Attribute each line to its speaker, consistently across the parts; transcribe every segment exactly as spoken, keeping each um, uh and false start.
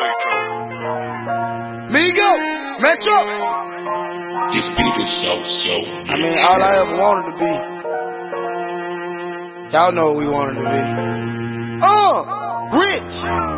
Speaker 1: Migo, Metro.
Speaker 2: This beat is so, so.
Speaker 1: I mean, all I ever wanted to be. Y'all know what we wanted to be. Uh, rich.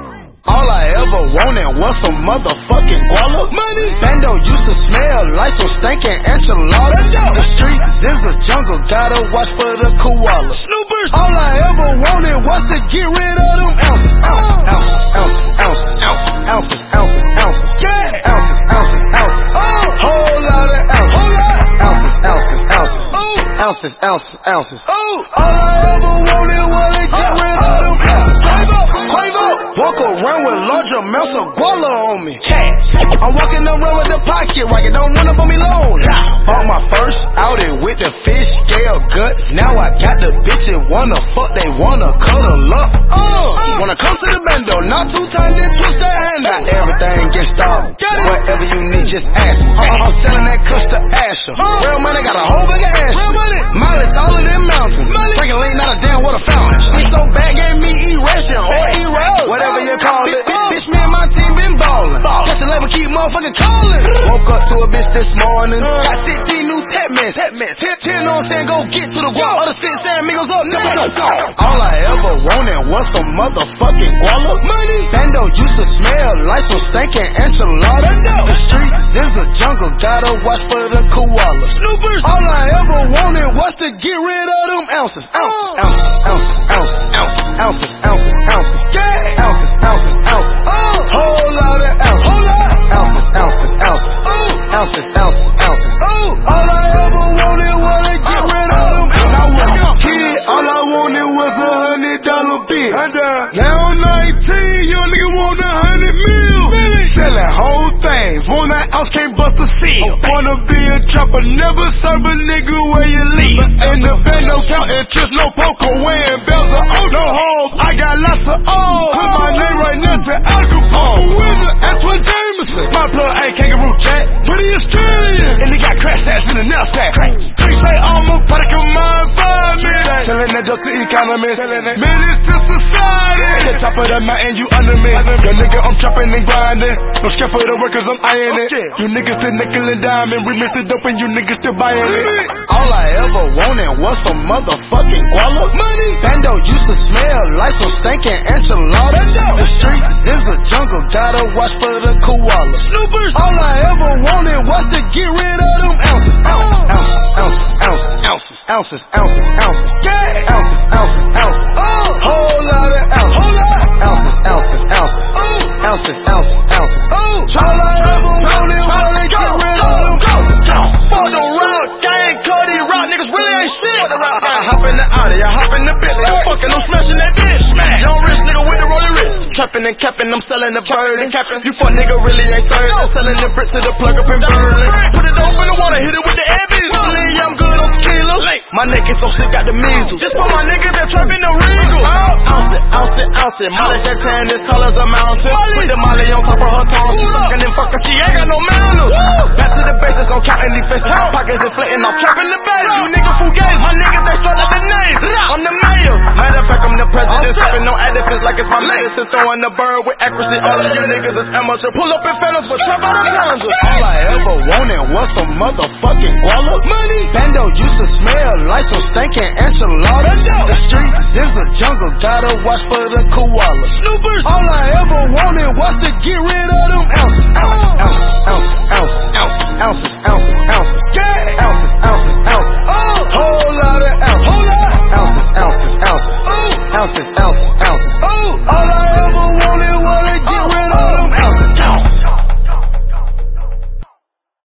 Speaker 1: All I ever wanted was some motherfucking guala. Money. Bando used to smell like some stinking enchiladas. The streets is a jungle, gotta watch for the koalas. Snoopers. All I ever wanted was to get rid of them ounces. Ounces, ounces, ounces, ounces, ounces, ounces, ounces. Yeah. Ounces, ounces, ounces. Oh. Whole lot of ounces. Whole lot. Ounces, ounces, ounces. Oh. Ounces, ounces, ounces. Oh. All I ever wanted was to get rid of them ounces. Quavo, Quavo. Walk around with large amounts of guala on me. Cash. I'm walking around with the pocket rocket, don't run up on me long. Bought my first Audi with the fish scale guts. Now I got the bitches wanna fuck, they wanna cuddle up. Uh, wanna come to the bando, not two times, then twist that hand. Not everything gets stopped. Whatever you need, just ask me. I'm, I'm selling that cuss to Asher. Real money got a whole bag of ass. Mileage all of them mountains. Drinking lean, not a damn water fountain. She so bad, gave me eration or E-roll, whatever you call it. Bitch, me and my team been ballin'. Catch a label, keep motherfucking callin'. Woke up to a bitch this morning. Got sixteen new tech mess. Hit ten on saying go get to the guap. Other six saying amigos up, never song. All I ever wanted was some motherfucking guala. Money. Bando used to smell like some stinking enchiladas. The streets is a jungle, gotta watch for the koalas. Snoopers. All I ever wanted was to get rid of them ounces. Ounces, ounces, ounces, ounces, ounces, ounces, ounces. Yeah. Ounces, ounces, ounces. Oh. Whole lot of ounces. Whole lot. Ounces, ounces, ounces. Oh. Ounces, ounces, ounces. Oh. All I ever wanted was to get rid of them ounces. When I was a kid, all I wanted was a hundred dollar bill. Now I'm nineteen, young nigga want a hundred mil. Selling whole things, want that ounce, can't bust a seal. Wanna be a chopper, never serve a nigga where you live. In the bando counting trips, no poker, wearing bells of oh, no home. I got lots of oh. Put my name right next to Al Capone. Wizard, Antoine Jameson. My blood ain't kangaroo chat, but he Australian. And he got crash ass in the nail sack. Three say I'm a product of mine, five minutes. Selling that dope to economists. Menace to society. At the top of the mountain, you under me. Your nigga, I'm chopping and grinding. No scared for the workers, I'm eyeing it. You niggas still nickel and diamond. We mix it up and you niggas still buying it. All I ever wanted was some motherfucking guala. Money. Bando used to smell like some stinking enchiladas. The streets is a jungle, gotta watch for the koalas. Snoopers. All I ever wanted was to get rid of them ounces. Ounces, ounces, ounces, ounces, ounces, ounces, ounces. Yeah. Ounces, ounces, ounces. Oh. Whole lot of ounces. Whole lot. Ounces, ounces, ounces. Oh. Ounces, ounces, ounces. Oh. All I ever wanted was to get rid of them ounces. Fuck the rock, gang, Cody, rock niggas really ain't shit. I hop in the Audi, I hop in the bitch. I'm fucking, I'm smashing that bitch. Young rich nigga with the rolling wrist. Trapping and capping, I'm selling the bird and capping. You fuck nigga really ain't serving. I'm selling the bricks to the plug up in Berlin. Put it up in the water, hit it with the Evans. Yeah, I'm good on tequila. My neck is so sick, got the measles. Just for my nigga that trapping the Regal. Ounce it, ounce it, ounce it. Molly that tan, this tall as a mountain. Put the Molly on top of her tongue. She sucking and fucking, she ain't got no manners. Back to the basics, I'm counting these faces. Pockets inflating, I'm trapping the bag. You nigga fugazi, my niggas they straight like the name. I'm the mayor. Matter of fact, I'm the president. Sipping no edifice like it's my medicine. Throwing the bird with accuracy. All of you niggas is amateur. Pull up in fellas, but trap out of Townsend. All I ever wanted was some motherfucking guala. Money. Bando used to smell like some stinking enchiladas. The streets is a jungle, gotta watch for the koalas. Snoopers. All I ever wanted was to